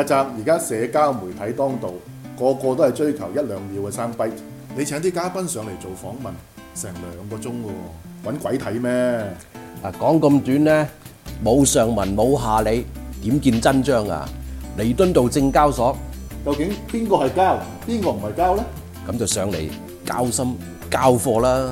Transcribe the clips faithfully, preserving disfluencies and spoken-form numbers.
澤，而家社交媒體當道，個個都係追求一兩秒嘅 soundbite。你請啲嘉賓上嚟做訪問，成兩個鐘喎，揾鬼睇咩？ 啊，講咁短呢，冇上文冇下理，點見真章啊？彌敦道證交所， 究竟邊個係交，邊個唔係交呢？ 咁就上嚟交心交貨啦！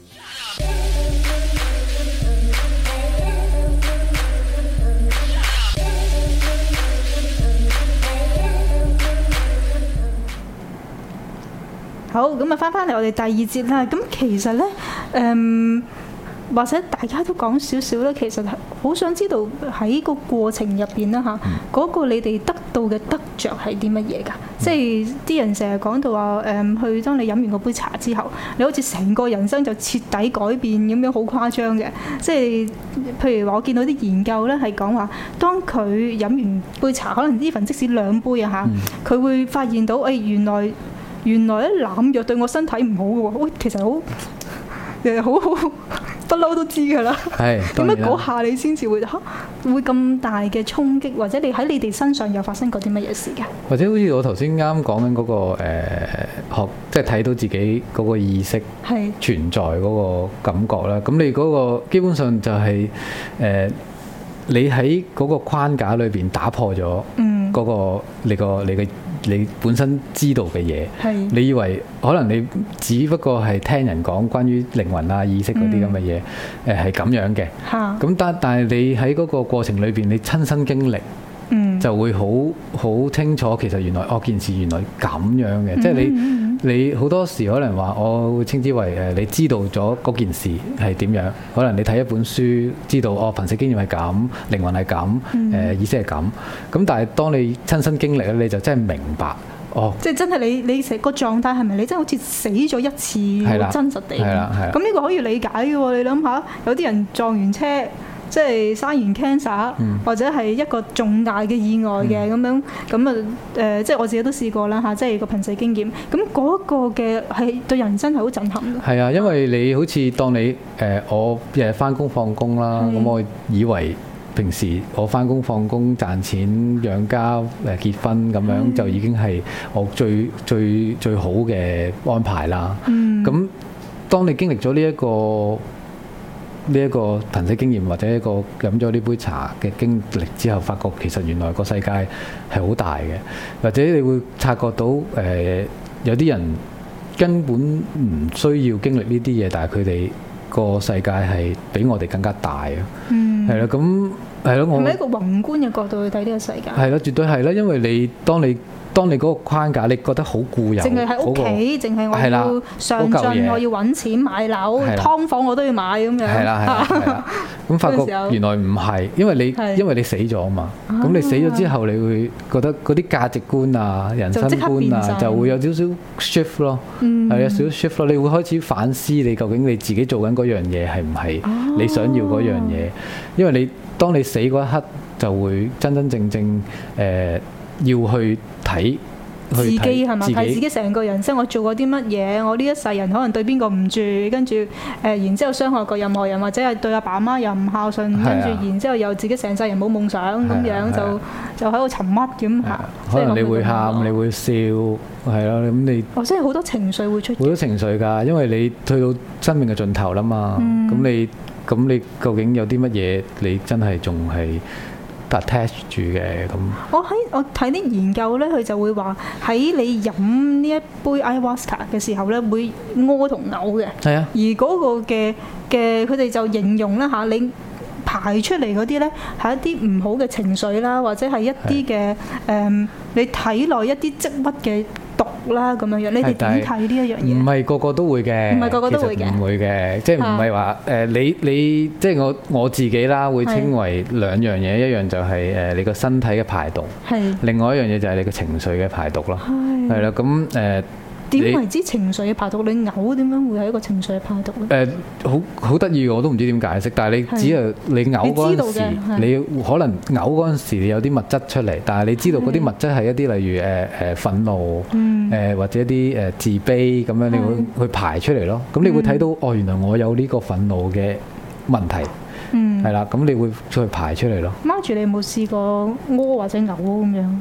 好，咁啊，翻返嚟我哋第二節啦。咁其實咧，誒、嗯，或者大家都講少少咧，其實係好想知道喺個過程入邊啦嚇，嗰、嗯、個你哋得到嘅得着係啲乜嘢㗎？嗯、即係啲人成日講到話誒，去當你飲完嗰杯茶之後，你好似成個人生就徹底改變咁樣，好誇張嘅。即係譬如話，我見到啲研究咧係講話，當佢飲完杯茶，可能呢份即使兩杯啊嚇，佢、嗯、會發現到誒、哎、原來。原來咧濫藥對我身體唔好嘅喎，喂，其實好誒好好不嬲都知㗎啦。係點解嗰下你先至會嚇會咁大嘅衝擊，或者你喺你哋身上又發生過啲乜嘢事㗎？ 或者好似我頭先啱講緊嗰個誒、呃、學，即係睇到自己嗰個意識存在嗰個感覺啦。咁你嗰個基本上就係、是、誒、呃、你喺嗰個框架裏邊打破咗嗰、嗯嗰個你個你嘅。你本身知道嘅嘢，你以為可能你只不過係聽人講關於靈魂啊、意識嗰啲咁嘅嘢，誒係咁樣嘅。咁但但係你喺嗰個過程裏邊，你親身經歷，嗯、就會好好清楚，其實原來哦件事原來咁樣嘅，嗯、即係你。你好多時可能話，我會稱之為誒，你知道咗嗰件事係點樣？可能你睇一本書，知道哦，瀕死經驗係咁，靈魂係咁，誒、嗯呃、意識係咁。咁但係當你親身經歷咧，你就真係明白哦。即係真係你你成個狀態係咪你真係好似死咗一次好真實地？係啦，係啦。咁呢個可以理解嘅喎。你諗下，有啲人撞完車。即係生完 cancer、嗯、或者係一個重大嘅意外嘅咁、嗯、樣咁啊誒，即係我自己都試過啦嚇，即係個瀕死經驗。咁嗰個嘅係對人生係好震撼嘅。係啊，因為你好似當你誒、呃、我日日翻工放工啦，咁、嗯、我以為平時我翻工放工賺錢養家誒結婚咁樣、嗯、就已經係我最最最好嘅安排啦。咁、嗯、當你經歷咗呢一個呢一個瀕死經驗或者一個飲咗呢杯茶嘅經歷之後，發覺其實原來個世界係好大嘅，或者你會察覺到誒、呃、有啲人根本唔需要經歷呢啲嘢，但係佢哋個世界係比我哋更加大啊！嗯，係啦，咁係咯，我係咪一個宏觀嘅角度去睇呢個世界？係咯，絕對係啦，因為你當你當你嗰個框架，你覺得好固有，淨係喺屋企，淨係我要上進，我要揾錢買樓，劏房我都要買咁樣。係啦，係啦，咁發覺原來唔係，因為你因為你死咗啊嘛，咁你死咗之後，你會覺得嗰啲價值觀啊、人生觀啊，就會有少少 shift 咯，係有少少 shift 咯，你會開始反思你究竟你自己做緊嗰樣嘢係唔係你想要嗰樣嘢，因為你當你死嗰一刻，就會真真正正誒。要去睇自己係咪？睇自己成個人生，我做過啲乜嘢？我呢一世人可能對邊個唔住，跟住誒，然之後傷害過任何人，或者係對阿爸阿媽又唔孝順，跟住然之後又自己成世人冇夢想咁樣，就就喺度沉鬱咁嚇。可能你會喊，你會笑，係咯，咁你哦，即係好多情緒會出現。好多情緒㗎，因為你去到生命嘅盡頭啦嘛。咁你咁你究竟有啲乜嘢？你真係仲係attach 住嘅咁，我喺我睇啲研究咧，佢就會話喺你飲呢一杯 ayahuasca 嘅時候咧，會屙同嘔嘅。係啊，而嗰個嘅嘅佢哋就形容啦嚇，你排出嚟嗰啲咧係一啲唔好嘅情緒啦，或者係一啲嘅誒，你體內一啲積鬱嘅毒啦咁樣樣，你哋點睇呢一樣嘢？唔係個個都會嘅，唔係個個都會嘅，唔會嘅，即係唔係話誒你你即係我我自己啦，會稱為兩樣嘢，一樣就係誒你個身體嘅排毒，係另外一樣嘢就係你個情緒嘅排毒咯，係係啦，咁誒。點為之情緒嘅排毒？你嘔點樣會係一個情緒嘅排毒咧？誒，好好得意，我都唔知點解釋。但係你只係你嘔嗰陣時，你可能嘔嗰陣時，你有啲物質出嚟，但係你知道嗰啲物質係一啲例如誒誒憤怒，誒或者一啲誒自卑咁樣，你會去排出嚟咯。咁你會睇到哦，原來我有呢個憤怒嘅問題，係啦，咁你會再排出嚟咯。媽住，你有冇試過屙或者嘔咁樣？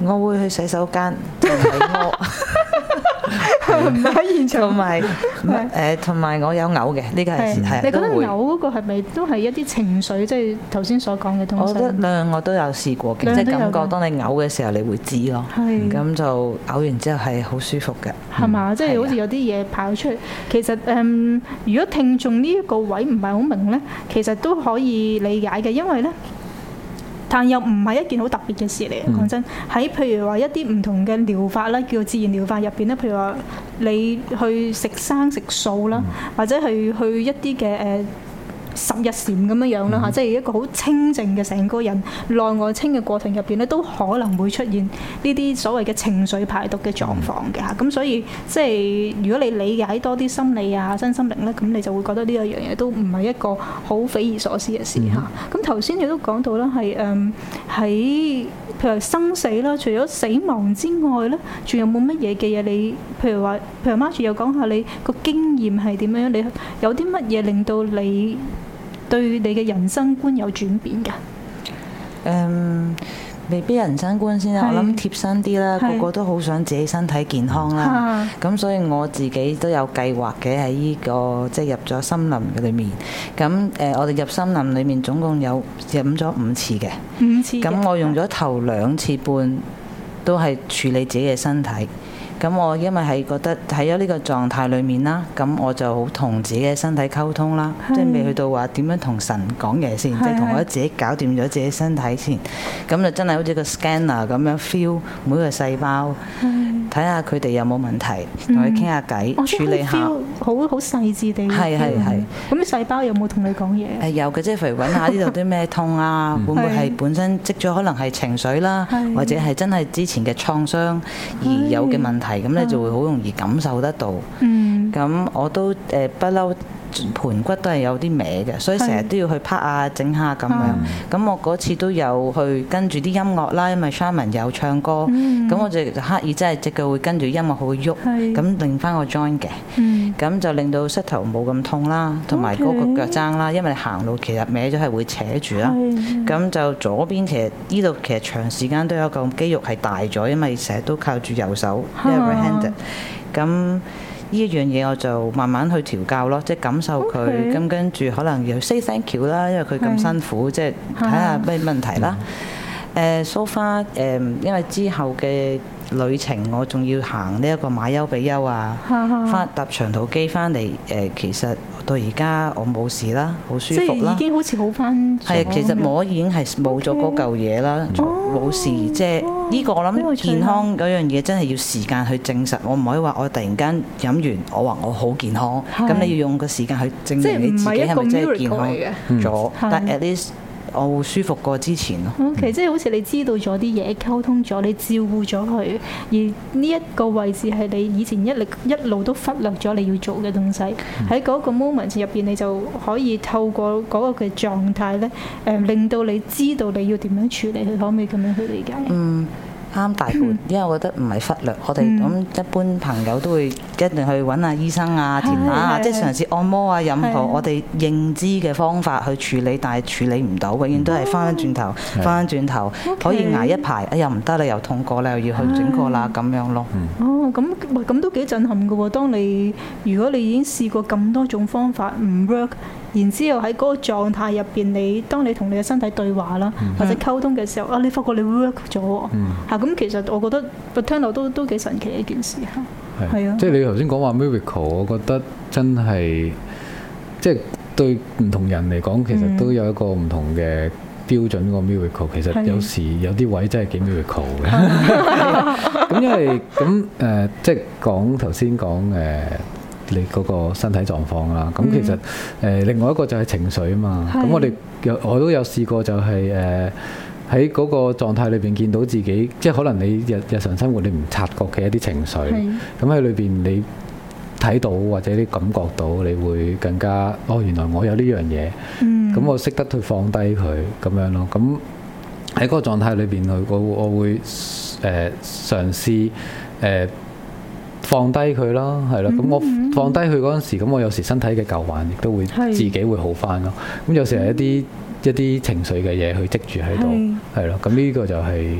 我會去洗手間同埋屙， 唔喺現場。 同埋誒同埋我有嘔嘅，呢個係係。 你覺得都會嘔嗰個係咪都係一啲情緒，即係頭先所講嘅東西？ 我覺得兩樣我都有試過嘅，即係感覺當你嘔嘅時候，你會知咯。咁就嘔完之後係好舒服嘅， 係嘛？即係好似有啲嘢跑出嚟。其實誒，如果聽眾呢一個位唔係好明咧，其實都可以理解嘅，因為咧。但又唔係一件好特別嘅事嚟嘅，講、嗯、真。喺譬如話一啲唔同嘅療法啦，叫自然療法入邊咧，譬如話你去食生食素啦，嗯、或者係去一啲嘅誒十日禪咁樣樣啦嚇，嗯、即係一個好清靜嘅成個人內外清嘅過程入邊咧，都可能會出現呢啲所謂嘅情緒排毒嘅狀況嘅嚇。咁、嗯、所以即係如果你理解多啲心理啊、身心靈咧，咁你就會覺得呢一樣嘢都唔係一個好匪夷所思嘅事嚇。咁頭先你都講到啦，係誒喺譬如生死啦，除咗死亡之外咧，仲有冇乜嘢嘅嘢？你譬如話，譬如 Margie 又講下你個經驗係點樣？你有啲乜嘢令到你對你嘅人生觀有轉變㗎？ 誒，未必人生觀先啦，我諗貼身啲啦，個個都好想自己身體健康啦。咁所以我自己都有計劃嘅喺呢個即係入咗森林嘅裏面。咁誒，我哋入森林裏面總共有飲咗五次嘅， 五次。 咁我用咗頭兩次半都係處理自己嘅身體。咁我因為係覺得喺咗呢個狀態裏面啦，咁我就好同自己嘅身體溝通啦，即係未去到話點樣同神講嘢先，即係同我自己搞掂咗自己身體先。咁就真係好似個 scanner 咁樣 feel 每個細胞，睇下佢哋有冇問題，同佢傾下偈，嗯、處理下。 好好細緻地。係係係。咁啲細胞有冇同你講嘢？誒有嘅，即係譬如揾下呢度啲咩痛啊，會唔會係本身積咗可能係情緒啦，或者係真係之前嘅創傷而有嘅問題。咁你就會好容易感受得到。嗯，咁我都誒不嬲盤骨都係有啲歪嘅，所以成日都要去拍啊整下咁樣。咁我嗰次都有去跟住啲音樂啦，因為 Sharman 有唱歌，咁我就刻意真係隻腳會跟住音樂好喐，咁令翻個 joint 嘅。咁就令到膝頭冇咁痛啦，同埋嗰個腳踭啦，因為行路其實歪咗係會扯住啦。咁就左邊其實呢度其實長時間都有個肌肉係大咗，因為成日都靠住右手，因為 right-handed。咁呢一樣嘢我就慢慢去調教咯，即係感受佢。咁 Okay. 跟住可能要 say thank you 啦，因為佢咁辛苦，即係睇下咩問題啦。誒 so far 誒，因為之後嘅旅程我仲要行呢一個馬丘比丘啊，翻搭長途機翻嚟誒，其實到而家我冇事啦，好舒服啦。 即係已經好似好翻。 係，其實我已經係冇咗嗰嚿嘢啦，冇事。即係呢個我諗健康嗰樣嘢真係要時間去證實，我唔可以話我突然間飲完，我話我好健康。咁你要用個時間去證明你自己係咪真係健康咗？但 at least 我會舒服過之前咯。 OK，即係好似你知道咗啲嘢，溝通咗，你照顧咗佢，而呢一個位置係你以前一力一路都忽略咗你要做嘅東西。喺嗰、嗯、個 moment 入邊，你就可以透過嗰個嘅狀態咧，誒、呃、令到你知道你要點樣處理佢，可唔可以咁樣去理解？嗯。 啱大半，因為我覺得唔係忽略，我哋咁一般朋友都會一定去揾下醫生啊、填下啊，即係嘗試按摩啊，任何我哋認知嘅方法去處理，但係處理唔到，永遠都係翻返轉頭，翻返轉頭，可以捱一排，哎又唔得啦，又痛過啦，又要去整過啦，咁樣咯。 哦，咁咁都幾震撼㗎喎！當你如果你已經試過咁多種方法唔 work。然之後喺嗰個狀態入邊，你當你同你嘅身體對話啦，嗯、或者溝通嘅時候，啊，你發覺你 work 咗喎，嚇咁、嗯、其實我覺得聽落都都幾神奇嘅一件事嚇，係啊， 即係你頭先講話 miracle，我覺得真係即係對唔同人嚟講，其實都有一個唔同嘅標準個 miracle。其實有時有啲位真係幾 miracle 嘅，咁因為咁誒、呃，即係講頭先講誒。呃你嗰個身體狀況啦，咁其實誒、呃、另外一個就係情緒啊嘛。咁我哋有我都有試過就係誒喺嗰個狀態裏邊見到自己，即係可能你日日常生活你唔察覺嘅一啲情緒，咁喺裏邊你睇到或者你感覺到，你會更加哦，原來我有呢樣嘢，咁、嗯、我識得去放低佢咁樣咯。咁喺嗰個狀態裏邊，我我會誒、呃、嘗試誒。呃放低佢咯，係咯，咁我放低佢嗰陣時，咁我有時身體嘅舊患亦都會自己會好返咯。咁有時係一啲一啲情緒嘅嘢去積住喺度，係咯，咁呢個就係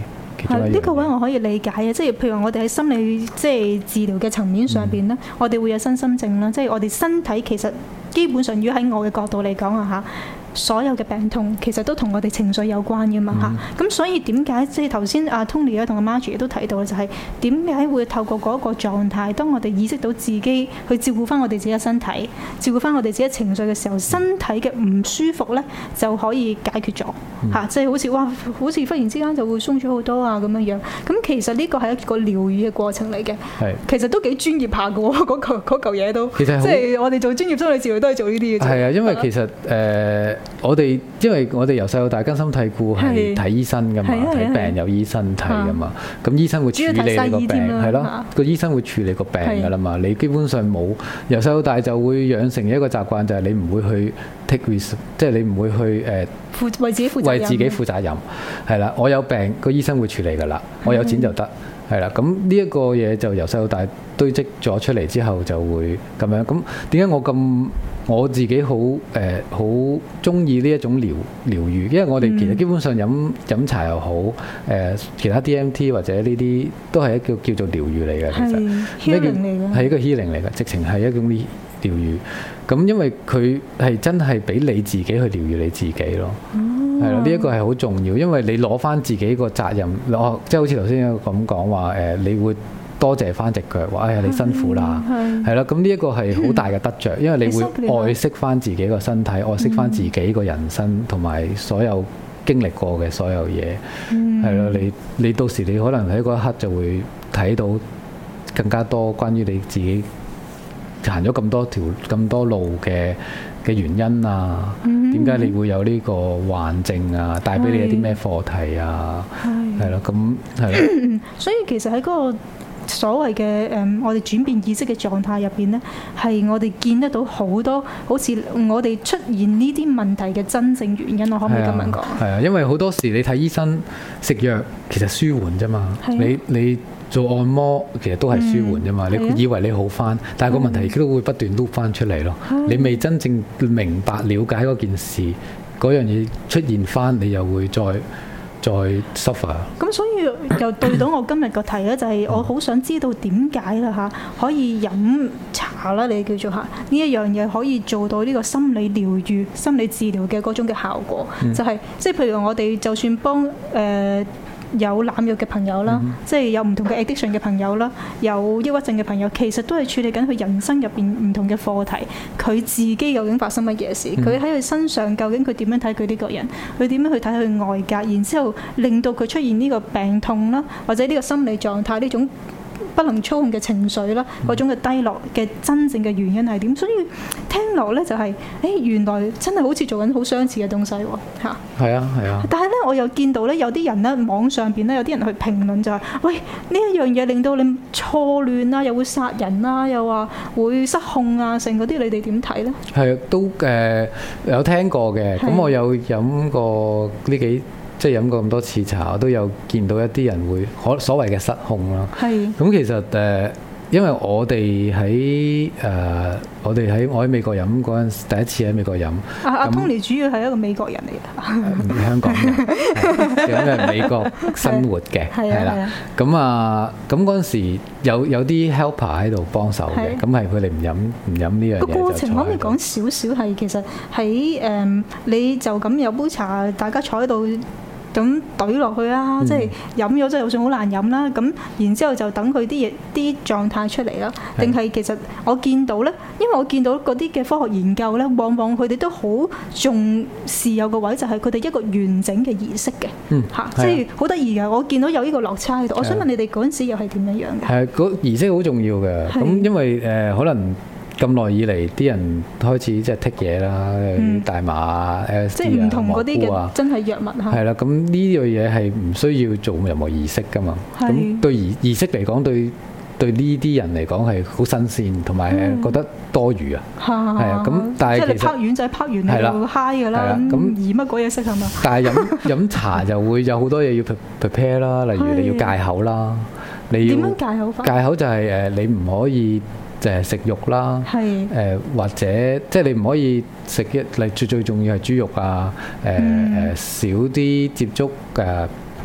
其中一樣。 呢個位我可以理解嘅，即係譬如我哋喺心理即係治療嘅層面上邊咧，嗯、我哋會有身心症啦，即係我哋身體其實基本上，如果喺我嘅角度嚟講啊嚇。所有嘅病痛其實都同我哋情緒有關嘅嘛嚇，咁、嗯、所以點解即係頭先阿 Tony 啊同阿 Margie 都提到嘅就係點解會透過嗰個狀態，當我哋意識到自己去照顧翻我哋自己嘅身體，照顧翻我哋自己嘅情緒嘅時候，身體嘅唔舒服咧就可以解決咗嚇，即係、嗯、好似哇，好似忽然之間就會鬆咗好多啊咁樣樣。咁其實呢個係一個療愈嘅過程嚟嘅，是其實都幾專業下嘅喎，嗰嚿嘢都，即係我哋做專業心理治療都係做呢啲嘅。係啊，因為其實誒。呃我哋因為我哋由細到大根深蒂固係睇醫生噶嘛，睇病有醫生睇噶嘛，咁醫生會處理你個病，係咯，個醫生會處理個病噶啦嘛。你基本上冇由細到大就會養成一個習慣，就係你唔會去 take risk，即係你唔會去誒負為自己負責為自己負責任，係啦。我有病，個醫生會處理噶啦，我有錢就得。係啦，咁呢一個嘢就由細到大堆積咗出嚟之後就會咁樣。咁點解我咁我自己好誒好中意呢一種療療愈？因為我哋其實基本上飲飲茶又好，誒、呃、其他 D M T 或者呢啲都係一個叫做療愈嚟嘅。其實咩叫係一個 healing 嚟嘅，直情係一種療愈。咁因為佢係真係俾你自己去療愈你自己咯。係咯，呢一個係好重要，因為你攞翻自己個責任，攞即係好似頭先咁講話誒，你會多謝翻隻腳，話哎呀你辛苦啦，係啦，咁呢一個係好大嘅得着，因為你會愛惜翻自己個身體，愛惜翻自己個人生，同埋所有經歷過嘅所有嘢，係咯，你你到時你可能喺嗰一刻就會睇到更加多關於你自己行咗咁多條咁多路嘅嘅原因啊，點解、嗯、你會有呢個患症啊？帶俾你一啲咩課題啊？係咯，咁係咯。 所以其實喺嗰個所謂嘅誒，我哋轉變意識嘅狀態入邊咧，係我哋見得到好多好似我哋出現呢啲問題嘅真正原因。我可唔可以咁樣講？ 係啊，因為好多時你睇醫生食藥，其實舒緩啫嘛。的你你。做按摩其實都係舒緩啫嘛，嗯、你以為你好翻，但係個問題亦都會不斷碌翻出嚟咯。嗯、你未真正明白了解嗰件事，嗰樣嘢出現翻，你又會再再 suffer。咁所以就對到我今日個題咧，就係我好想知道點解啦嚇，可以飲茶啦，你叫做嚇呢一樣嘢可以做到呢個心理療愈、心理治療嘅嗰種嘅效果，嗯、就係即係譬如我哋就算幫誒。呃有濫藥嘅朋友啦，嗯、即係有唔同嘅 addiction 嘅朋友啦，有抑鬱症嘅朋友，其實都係處理緊佢人生入邊唔同嘅課題。佢自己究竟發生乜嘢事？佢喺佢身上究竟佢點樣睇佢呢個人？佢點樣去睇佢外界？然之後令到佢出現呢個病痛啦，或者呢個心理狀態呢種不能操控嘅情緒啦，嗰種嘅低落嘅真正嘅原因係點？所以聽落咧就係、是，誒原來真係好似做緊好相似嘅東西喎，嚇。係啊，係啊。 但係咧，我又見到咧，有啲人咧，網上邊咧有啲人去評論就係、是，喂呢一樣嘢令到你錯亂啊，又會殺人啊，又話會失控啊，成嗰啲你哋點睇咧？ 係都誒、呃、有聽過嘅，咁我有飲過呢幾。即係飲過咁多次茶，我都有見到一啲人會可所謂嘅失控啦。係是。咁其實誒、呃，因為我哋喺誒，我哋喺我喺美國飲嗰陣時，第一次喺美國飲。 阿阿 Tony 主要係一個美國人嚟嘅， 唔係香港嘅，咁係美國生活嘅，係啦。咁啊，咁嗰陣時有有啲 helper 喺度幫手嘅，咁係佢哋唔飲唔飲呢樣嘢。個過程可唔可以講少少係其實喺誒、呃，你就咁有杯茶，大家坐喺度。咁懟落去啊！嗯、即係飲咗，即係就算好難飲啦。咁然之後就等佢啲嘢啲狀態出嚟啦。定係其實我見到咧，因為我見到嗰啲嘅科學研究咧，往往佢哋都好重視有個位，就係佢哋一個完整嘅儀式嘅。嗯，嚇，即係好得意嘅。我見到有呢個落差喺度。我想問你哋嗰陣時又係點樣樣嘅？ 係嗰儀式好重要嘅。咁的因為誒、呃、可能。咁耐以嚟，啲人開始即係剔嘢啦，嗯、大麻啊、L S D 啊、 即係唔同嗰啲嘅真係藥物嚇。 係啦，咁呢樣嘢係唔需要做任何儀式噶嘛。咁是對儀儀式嚟講，對對呢啲人嚟講係好新鮮，同埋覺得多餘啊。係啊、嗯，咁但係即係你拍丸仔拍完你就嗨㗎啦。咁移乜鬼嘢識係嘛？ 但係飲飲茶就會有好多嘢要 prepare 啦，例如你要戒口啦，是你要點樣戒口法？ 戒口就係誒你唔可以。就係食肉啦，誒是、呃、或者即係你唔可以食一，例最最重要係豬肉啊，誒、呃、誒、嗯、少啲接觸誒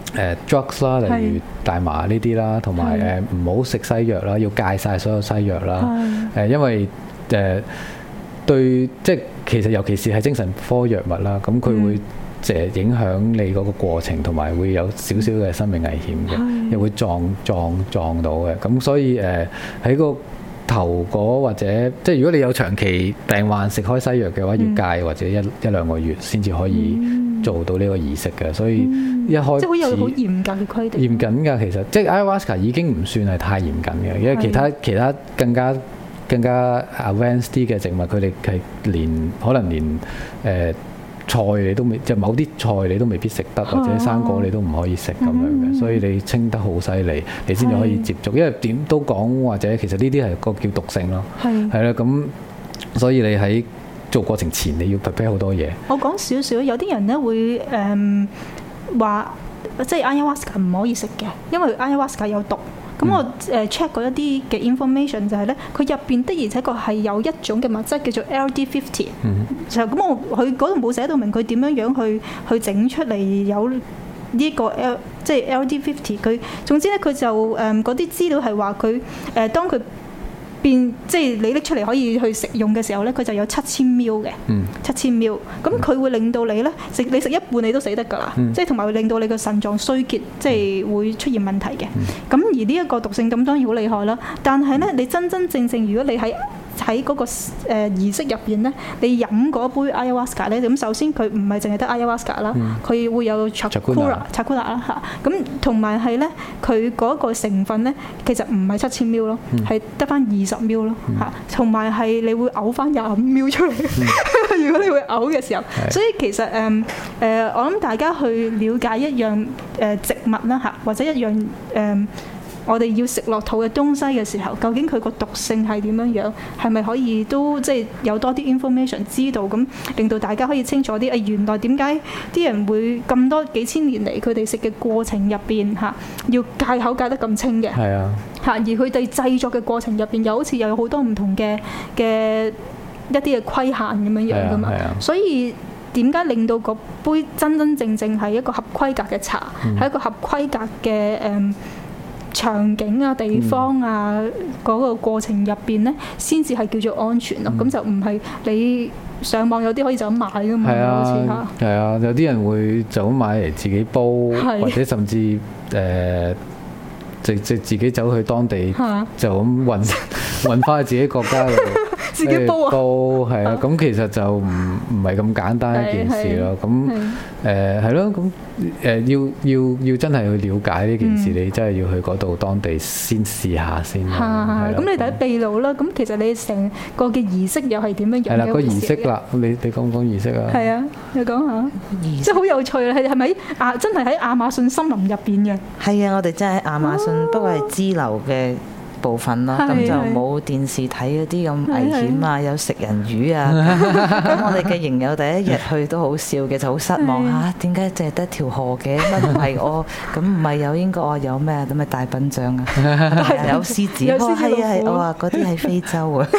誒 drugs 啦，例如大麻呢啲啦，同埋誒唔好食西藥啦，要戒晒所有西藥啦。誒，因為誒、呃、對，即係其實尤其是係精神科藥物啦，咁佢會誒影響你嗰個過程，同埋會有少少嘅生命危險嘅，又會撞撞撞到嘅。咁所以誒喺、呃、個頭嗰或者即係如果你有長期病患食開西藥嘅話，要戒或者一一兩個月先至可以做到呢個儀式嘅。所以一開始、嗯、即係好有好嚴格嘅規定。嚴謹㗎，其實即係 Ayahuasca 已經唔算係太嚴謹嘅，因為其他其他更加更加 advanced 啲嘅植物，佢哋係連可能連誒、呃、菜你都未，即係某啲菜你都未必食得，或者生果你都唔可以食咁樣嘅，嗯、所以你清得好犀利，你先至可以接觸。因為點都講或者其實呢啲係個叫毒性咯，係係啦咁，所以你喺做過程前你要 prepare 好多嘢。我講少少，有啲人咧會誒話、嗯，即係 Ayahuasca 唔可以食嘅，因為 Ayahuasca 有毒。咁、嗯、我誒 check 過一啲嘅 information 就係咧，佢入邊的而且確係有一種嘅物質叫做 L D 五十、嗯。就咁我佢嗰度冇寫到明佢點樣樣去去整出嚟有呢個 L 即係 L D 五十。佢總之咧佢就誒嗰啲資料係話佢誒當佢變即係你拎出嚟可以去食用嘅時候咧，佢就有七千 ml 嘅，七千 ml。咁佢會令到你咧食你食一半你都死得㗎啦，嗯、即係同埋會令到你個腎臟衰竭，即係會出現問題嘅。咁、嗯、而呢一個毒性咁當然好厲害啦。但係咧，你真真正正如果你喺喺嗰個誒儀式入邊咧，你飲嗰杯 Ayahuasca 咧，咁首先佢唔係淨係得 Ayahuasca 啦，佢會有 Chakura、Chakura 啦嚇，咁同埋係咧佢嗰個成分咧，其實唔係七千 ml 咯，係得翻二十 ml 咯嚇，同埋係你會嘔翻廿五 ml 出嚟，嗯、如果你會嘔嘅時候，是所以其實誒誒、呃呃，我諗大家去了解一樣誒植物啦嚇，或者一樣誒。呃我哋要食落肚嘅東西嘅時候，究竟佢個毒性係點樣樣？係咪可以都即係有多啲 information 知道，咁令到大家可以清楚啲？誒，原來點解啲人會咁多幾千年嚟佢哋食嘅過程入邊嚇，要戒口戒得咁清嘅？係啊，嚇！而佢哋製作嘅過程入邊，又好似又有好多唔同嘅嘅一啲嘅規限咁樣樣噶嘛。所以點解令到嗰杯真真正正係一個合規格嘅茶，係、嗯、一個合規格嘅誒？嗯場景啊、地方啊，嗰、嗯、個過程入邊咧，先至係叫做安全咯。咁、嗯、就唔係你上網有啲可以就咁買噶嘛，好似嚇。係啊，有啲人會就咁買嚟自己煲，是或者甚至誒，直、呃、直自己走去當地、啊、就咁運運翻去自己國家度。自己煲啊，煲係啊，咁其實就唔唔係咁簡單一件事咯。咁誒係咯，咁誒要要要真係去了解呢件事，你真係要去嗰度當地先試下先。係係。咁你第一秘魯啦，咁其實你成個嘅儀式又係點樣樣嘅？係啦，個儀式啦，你你講唔講儀式啊？係啊，你講下。即係好有趣啦，係係咪亞真係喺亞馬遜森林入邊嘅？係啊，我哋真係喺亞馬遜，不過係支流嘅部分咯，咁就冇電視睇嗰啲咁危險啊，有食人魚啊。咁我哋嘅營友第一日去都好笑嘅，就好失望嚇，點解淨係得條河嘅？乜唔係我？咁唔係有英國啊？有咩？咁咪大笨象啊？有獅子？係啊係，我話嗰啲喺非洲啊，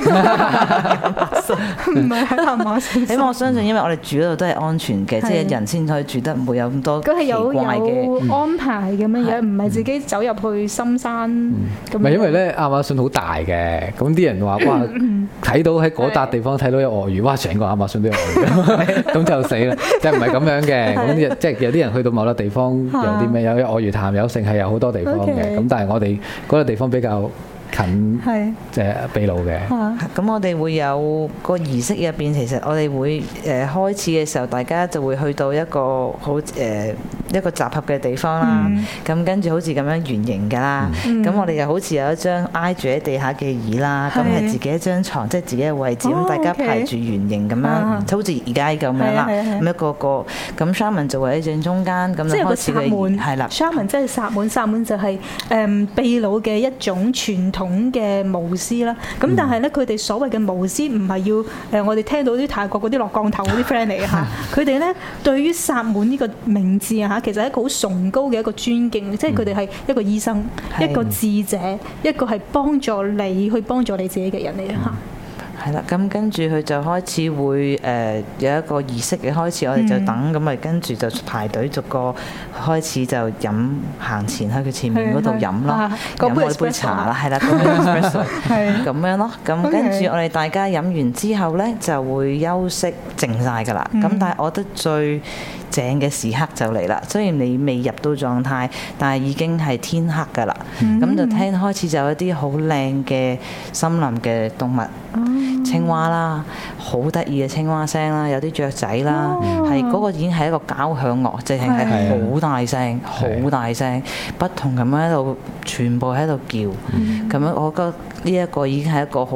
唔係喺亞馬遜。起碼我相信，因為我哋住嗰度都係安全嘅，即係人先可以住得，唔會有咁多奇怪嘅安排咁樣樣，唔係自己走入去深山咁。唔係因為咧。亞馬遜好大嘅，咁啲人話哇，睇到喺嗰笪地方睇到有鱷魚，哇！成個亞馬遜都有鱷魚，咁就死啦！即係唔係咁樣嘅，咁即係有啲人去到某個地方有啲咩，有鱷魚潭，有剩係有好多地方嘅，咁但係我哋嗰個地方比較近，即係秘魯嘅。咁我哋會有個儀式入邊，其實我哋會誒開始嘅時候，大家就會去到一個好誒一個集合嘅地方啦。咁跟住好似咁樣圓形㗎啦。咁我哋又好似有一張挨住喺地下嘅椅啦。咁係自己一張床，即係自己嘅位置。咁大家排住圓形咁樣，就好似而家咁樣啦。咁一個個咁 shaman 就會喺正中間，咁就開始嘅係啦。shaman 即係薩滿，薩滿就係誒秘魯嘅一種傳統嘅巫師啦，咁但係咧佢哋所謂嘅巫師唔係要誒我哋聽到啲泰國嗰啲落降頭嗰啲 friend 嚟嘅嚇，佢哋咧對於薩滿呢個名字啊嚇，其實係一個好崇高嘅一個尊敬，即係佢哋係一個醫生、一個智者、一個係幫助你去幫助你自己嘅人嚟嘅嚇。 係啦，咁跟住佢就開始會誒、呃、有一個儀式嘅開始，我哋就等咁咪、嗯、跟住就排隊逐個開始就飲，行前去佢前面嗰度飲咯，飲我杯茶啦，係啦，咁樣 espresso 咁樣咯，咁跟住我哋大家飲完之後咧就會休息靜晒㗎啦，咁、嗯、但係我覺得最正嘅時刻就嚟啦，雖然你未入到狀態，但係已經係天黑㗎啦，咁、嗯、就聽開始就有一啲好靚嘅森林嘅動物。嗯、青蛙啦，好得意嘅青蛙聲啦，有啲雀仔啦，係嗰、哦、個已經係一個交響樂，直情係好大聲，好的大聲，不同咁樣喺度，全部喺度叫，咁、嗯、樣我覺得呢一個已經係一個好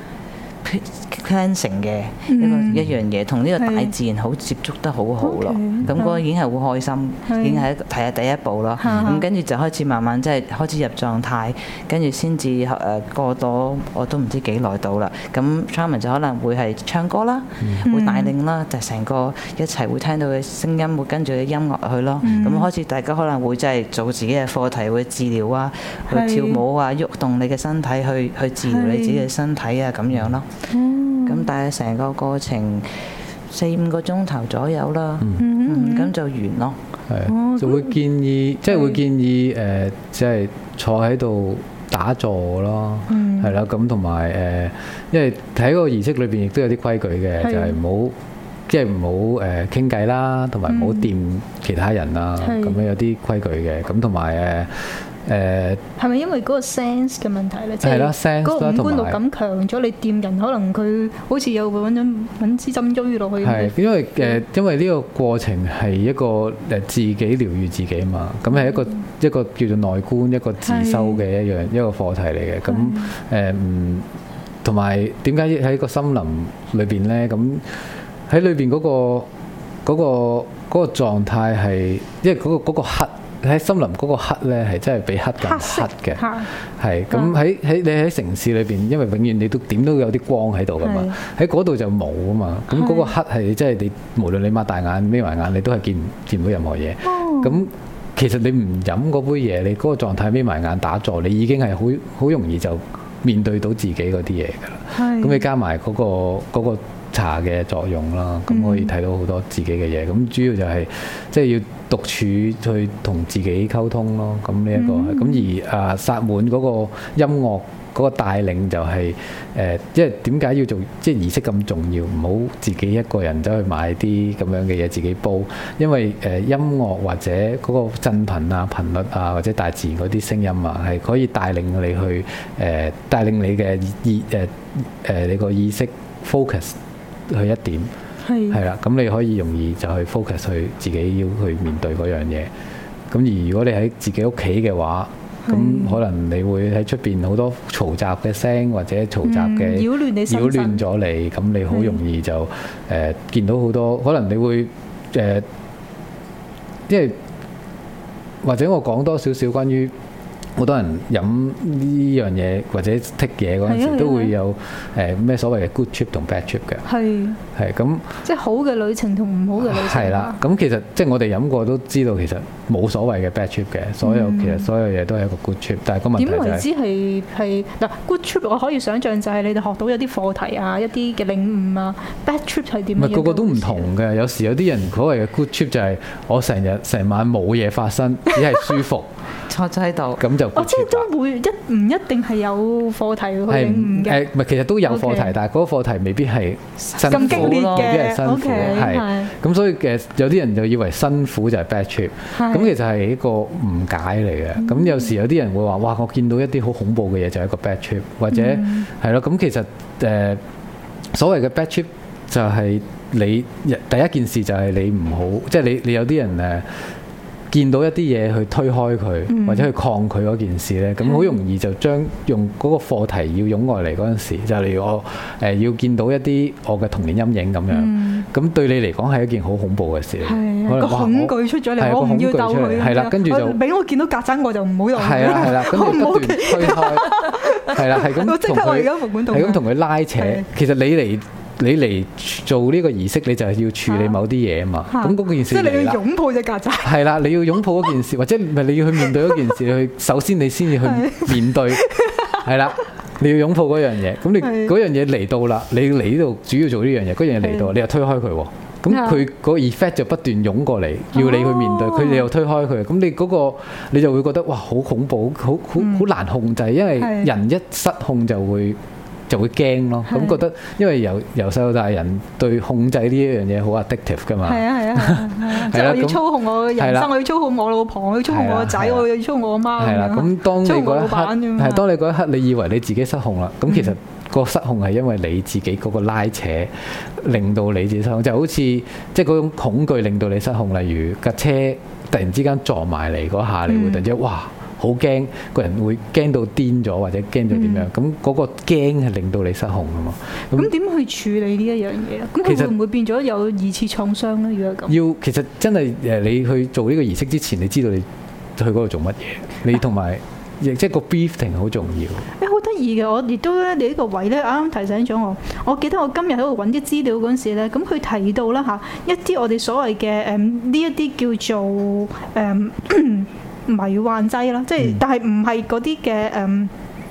cleansing 嘅一個、嗯、一樣嘢，同呢個大自然好接觸得好好咯。咁嗰個已經係好開心，已經係睇下第一步咯。咁跟住就開始慢慢即係開始入狀態，跟住先至誒過到我都唔知幾耐到啦。咁 Charmaine 就可能會係唱歌啦，嗯、會帶領啦，就成個一齊會聽到嘅聲音，會跟住啲音樂去咯。咁、嗯、開始大家可能會即係做自己嘅課題，會治療啊，去跳舞啊，喐動你嘅身體去去治療你自己嘅身體啊，咁樣咯。咁但係成個過程四五個鐘頭左右啦，咁、嗯嗯、就完咯。 係，就會建議，即係會建議誒，即係坐喺度打坐咯，係啦、嗯。咁同埋誒，因為喺個儀式裏邊亦都有啲規矩嘅，就係唔好即係唔好誒傾偈啦，同埋唔好掂其他人啦。咁樣有啲規矩嘅，咁同埋誒。誒係咪因為嗰個 sense 嘅問題咧？即係嗰個五官六感強咗，你掂人可能佢好似有揾咗揾支針追落去。 係因為誒、呃，因為呢個過程係一個誒自己療愈自己嘛，咁係一個、嗯、一個叫做內觀一個自修嘅一樣一個課題嚟嘅。咁誒嗯，同埋點解喺個森林裏邊咧？咁喺裏邊嗰個嗰、嗰個嗰、嗰個狀態係，因為嗰、嗰個嗰、嗰個黑。喺森林嗰個黑咧係真係比黑更黑嘅，係咁喺喺你喺城市裏邊，因為永遠你都點都有啲光喺度噶嘛，喺嗰度就冇啊嘛，咁嗰個黑係真係你無論你擘大眼眯埋眼，你都係見見唔到任何嘢。咁、哦、其實你唔飲嗰杯嘢，你嗰個狀態眯埋眼打坐，你已經係好好容易就面對到自己嗰啲嘢噶啦。咁是你加埋嗰、嗰個嗰、嗰個茶嘅作用啦，咁可以睇到好多自己嘅嘢。咁、嗯、主要就係即係要獨處去同自己溝通咯。咁呢一個係咁、嗯、而啊薩滿嗰個音樂嗰個帶領就係、是、誒、呃，因為點解要做即係儀式咁重要？唔好自己一個人走去買啲咁樣嘅嘢自己煲，因為誒、呃、音樂或者嗰個振頻啊、頻率啊，或者大自然嗰啲聲音啊，係可以帶領你去誒、呃、帶領你嘅意誒誒你個意識 focus。去一點係啦，咁你可以容易就去 focus 去自己要去面對嗰樣嘢。咁而如果你喺自己屋企嘅話，咁可能你會喺出邊好多嘈雜嘅聲或者嘈雜嘅擾亂你擾亂咗你，咁你好容易就誒、呃、見到好多可能你會誒、呃，因為或者我講多少少關於。好多人飲呢樣嘢或者剔嘢嗰陣時，都會有誒咩所謂嘅 good trip 同 bad trip 嘅。係係咁，即係好嘅旅程同唔好嘅旅程。係啦，咁其實即係我哋飲過都知道，其實冇所謂嘅 bad trip 嘅。所有、嗯、其實所有嘢都係一個 good trip，但係個問題就係點為之係係嗱 good trip？我可以想象就係你哋學到有啲課題啊，一啲嘅領悟啊。bad trip 係點？唔係個個都唔同嘅。有時有啲人所謂嘅 good trip 就係我成日成晚冇嘢發生，只係舒服。坐咗喺度，咁就我即係都會一唔一定係有課題去領悟嘅。誒唔係，其實都有課題，但係嗰個課題未必係咁激烈嘅，未必係辛苦。係咁，所以嘅有啲人就以為辛苦就係 bad trip，咁其實係一個誤解嚟嘅。咁有時有啲人會話：哇！我見到一啲好恐怖嘅嘢就係一個 bad trip，或者係咯。咁其實誒所謂嘅 bad trip 就係你第一件事就係你唔好，即係你你有啲人誒。見到一啲嘢去推開佢，嗯、或者去抗拒嗰件事咧，咁好容易就將用嗰個課題要湧過嚟嗰陣時，就例如我誒、呃、要見到一啲我嘅童年陰影咁樣，咁、嗯、對你嚟講係一件好恐怖嘅事。係個恐懼出咗嚟，我唔要鬥佢。係啦，跟住就俾我見到曱甴我就唔好鬥。係啦係啦，跟住不斷推開。係啦，係咁同佢係咁同佢拉扯。其實你嚟。你嚟做呢個儀式，你就係要處理某啲嘢啊嘛。咁嗰、啊、件事即係你要擁抱隻曱甴。係啦，你要擁抱嗰件事，或者唔係你要去面對嗰件事，去首先你先至去面對。係啦， 你要擁抱嗰樣嘢，咁你嗰樣嘢嚟到啦，你嚟呢度主要做呢樣嘢，嗰樣嘢嚟到，你又推開佢喎。咁佢嗰個 effect 就不斷湧過嚟，要你去面對佢，你又推開佢，咁你嗰個你就會覺得哇好恐怖，好好好難控制，因為人一失控就會就會驚咯。咁覺得因為由由細到大人對控制呢一樣嘢好 addictive 㗎嘛。係啊係啊係啊，即係我要操控我嘅人生，我要操控我老婆，我要操控我個仔，我要操控我媽。係啦，咁當你嗰一刻係當你嗰一刻，你以為你自己失控啦，咁其實個失控係因為你自己嗰個拉扯，令到你自己失控，就好似即係嗰種恐懼令到你失控。例如架車突然之間撞埋嚟嗰下，你會突然之間哇好驚，個人會驚到癲咗，或者驚咗點樣？咁嗰、嗯、個驚係令到你失控㗎嘛。咁點去處理呢一樣嘢啊？咁佢會唔會變咗有二次創傷咧？如果咁，要其實真係誒，你去做呢個儀式之前，你知道你去嗰度做乜嘢，你同埋。亦即係個 briefing 好重要。誒好得意嘅，我亦都咧，你呢個位咧啱啱提醒咗我。我記得我今日喺度揾啲資料嗰陣時咧，咁佢提到啦嚇一啲我哋所謂嘅誒呢一啲叫做誒、嗯、迷幻劑啦，即係、嗯、但係唔係嗰啲嘅誒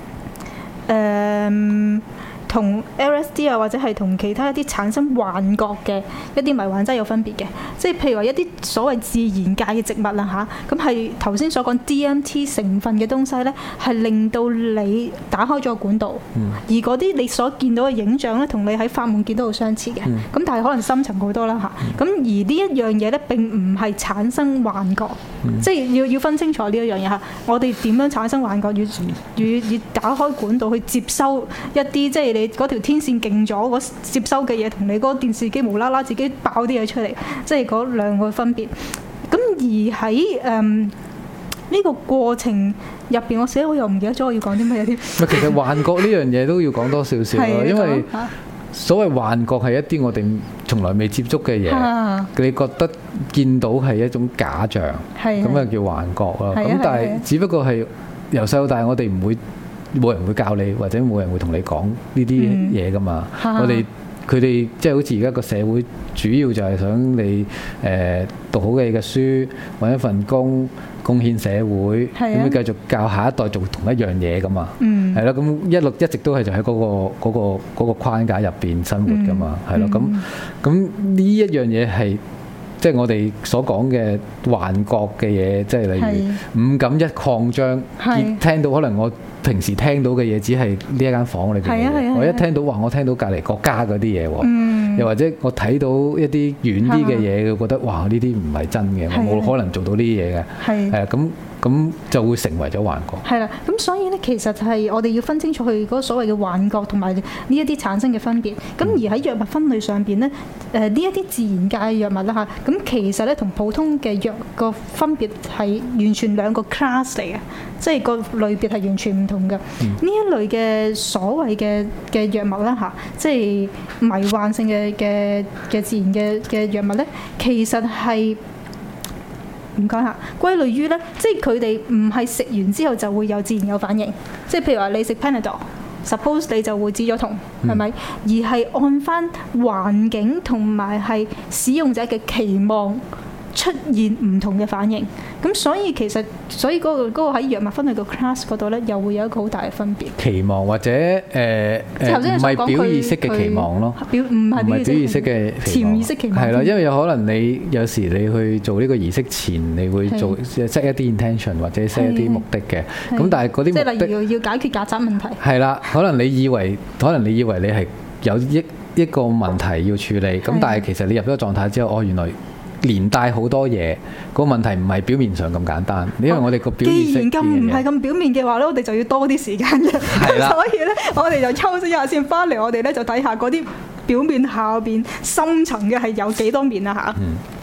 誒同 L S D 啊，或者係同其他一啲產生幻覺嘅一啲迷幻劑有分別嘅，即係譬如話一啲所謂自然界嘅植物啦嚇，咁係頭先所講 D M T 成分嘅東西咧，係令到你打開咗個管道，嗯、而嗰啲你所見到嘅影像咧，同你喺發夢見到好相似嘅，咁、嗯、但係可能深層好多啦嚇，咁、嗯、而呢一樣嘢咧並唔係產生幻覺，嗯、即係要要分清楚呢一樣嘢嚇，我哋點樣產生幻覺？要要要打開管道去接收一啲即係你。你嗰條天線勁咗，嗰接收嘅嘢同你嗰個電視機無啦啦自己爆啲嘢出嚟，即係嗰兩個分別。咁而喺誒呢個過程入邊，我寫我又唔記得咗我要講啲乜嘢添。其實幻覺呢樣嘢都要講多少少咯，因為所謂幻覺係一啲我哋從來未接觸嘅嘢，啊、你覺得見到係一種假象，咁啊叫幻覺咯。咁但係只不過係由細到大，我哋唔會。冇人會教你，或者冇人會同你講呢啲嘢噶嘛。嗯、我哋佢哋即係好似而家個社會，主要就係想你誒、呃、讀好嘅書，揾一份工，貢獻社會，咁樣繼續教下一代做同一樣嘢噶嘛。嗯，係咯，咁一路一直都係就喺嗰、嗰個嗰、嗰個嗰個框架入邊生活噶嘛。係咯、嗯，咁咁呢一樣嘢係。即係我哋所講嘅幻覺嘅嘢，即係例如五感一擴張，聽到可能我平時聽到嘅嘢只係呢一間房裏邊嘅嘢，我一聽到話我聽到隔離國家嗰啲嘢喎，嗯、又或者我睇到一啲遠啲嘅嘢，覺得哇呢啲唔係真嘅，我冇可能做到呢啲嘢嘅，係啊咁。咁就會成為咗幻覺。係啦，咁所以咧，其實係我哋要分清楚佢嗰個所謂嘅幻覺同埋呢一啲產生嘅分別。咁、嗯、而喺藥物分類上邊咧，誒呢一啲自然界嘅藥物啦嚇，咁其實咧同普通嘅藥個分別係完全兩個 class 嚟嘅，即係個類別係完全唔同嘅。呢、嗯、一類嘅所謂嘅嘅藥物啦嚇，即係迷幻性嘅嘅嘅自然嘅嘅藥物咧，其實係。唔該嚇，歸類於咧，即係佢哋唔係食完之後就會有自然有反應，即係譬如話你食 Panadol，suppose 你就會止咗痛，係咪？而係按翻環境同埋係使用者嘅期望出現唔同嘅反應，咁所以其實所以嗰個嗰個喺藥物分類個 class 嗰度咧，又會有一個好大嘅分別。期望或者誒誒唔係表意識嘅期望咯，表唔係表意識嘅潛意識期望。係啦，因為有可能你有時你去做呢個儀式前，你會做 set 一啲 intention 或者 set 一啲目的嘅，咁但係嗰啲目的即係例如要解決曱甴問題。係啦，可能你以為可能你以為你係有一一個問題要處理，咁但係其實你入咗狀態之後，哦原來連帶好多嘢，個問題唔係表面上咁簡單，因為我哋個表面既然咁唔係咁表面嘅話咧，我哋就要多啲時間嘅。係啦，所以咧，我哋就抽一下先翻嚟，我哋咧就睇下嗰啲表面下邊深層嘅係有幾多面啊嚇。嗯。